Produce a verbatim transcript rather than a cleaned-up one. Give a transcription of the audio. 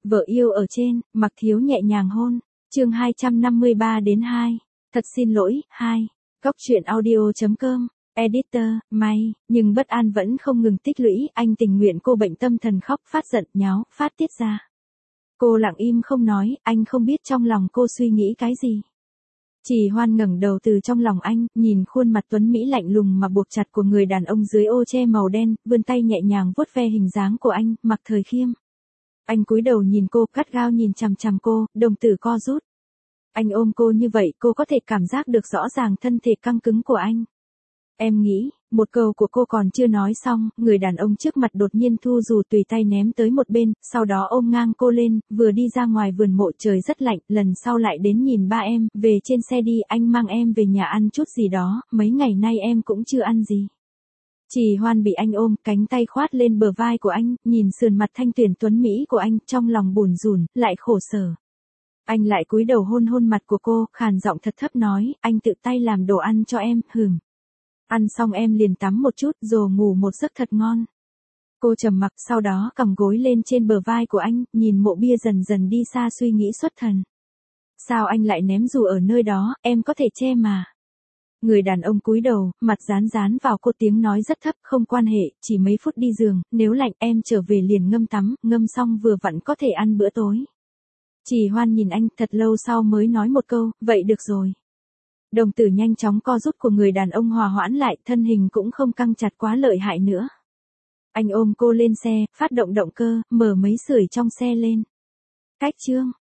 Vợ yêu ở trên, Mặc Thiếu nhẹ nhàng hôn. Chương hai trăm năm mươi ba đến hai. Thật xin lỗi, hai. Cóc truyện audio chấm com. Editor, may, nhưng bất an vẫn không ngừng tích lũy, anh tình nguyện cô bệnh tâm thần khóc phát giận, nháo, phát tiết ra. Cô lặng im không nói, anh không biết trong lòng cô suy nghĩ cái gì. Trì Hoan ngẩng đầu từ trong lòng anh, nhìn khuôn mặt tuấn mỹ lạnh lùng mà buộc chặt của người đàn ông dưới ô che màu đen, vươn tay nhẹ nhàng vuốt ve hình dáng của anh, Mặc Thời Khiêm. Anh cúi đầu nhìn cô, gắt gao nhìn chằm chằm cô, đồng tử co rút. Anh ôm cô như vậy, cô có thể cảm giác được rõ ràng thân thể căng cứng của anh. Em nghĩ, một câu của cô còn chưa nói xong, người đàn ông trước mặt đột nhiên thu dù tùy tay ném tới một bên, sau đó ôm ngang cô lên, vừa đi ra ngoài vườn mộ trời rất lạnh, lần sau lại đến nhìn ba em, về trên xe đi, anh mang em về nhà ăn chút gì đó, mấy ngày nay em cũng chưa ăn gì. Trì Hoan bị anh ôm, cánh tay khoát lên bờ vai của anh, nhìn sườn mặt thanh tuyển tuấn mỹ của anh, trong lòng bủn rủn, lại khổ sở. Anh lại cúi đầu hôn hôn mặt của cô, khàn giọng thật thấp nói, anh tự tay làm đồ ăn cho em, hừm. Ăn xong em liền tắm một chút rồi ngủ một giấc thật ngon. Cô trầm mặc, sau đó cầm gối lên trên bờ vai của anh, nhìn mộ bia dần dần đi xa suy nghĩ xuất thần. Sao anh lại ném dù ở nơi đó, em có thể che mà. Người đàn ông cúi đầu, mặt dán dán vào cô, tiếng nói rất thấp, không quan hệ, chỉ mấy phút đi giường, nếu lạnh em trở về liền ngâm tắm, ngâm xong vừa vặn có thể ăn bữa tối. Trì Hoan nhìn anh thật lâu sau mới nói một câu, vậy được rồi. Đồng tử nhanh chóng co rút của người đàn ông hòa hoãn lại, thân hình cũng không căng chặt quá lợi hại nữa. Anh ôm cô lên xe, phát động động cơ, mở máy sưởi trong xe lên. Cách chương.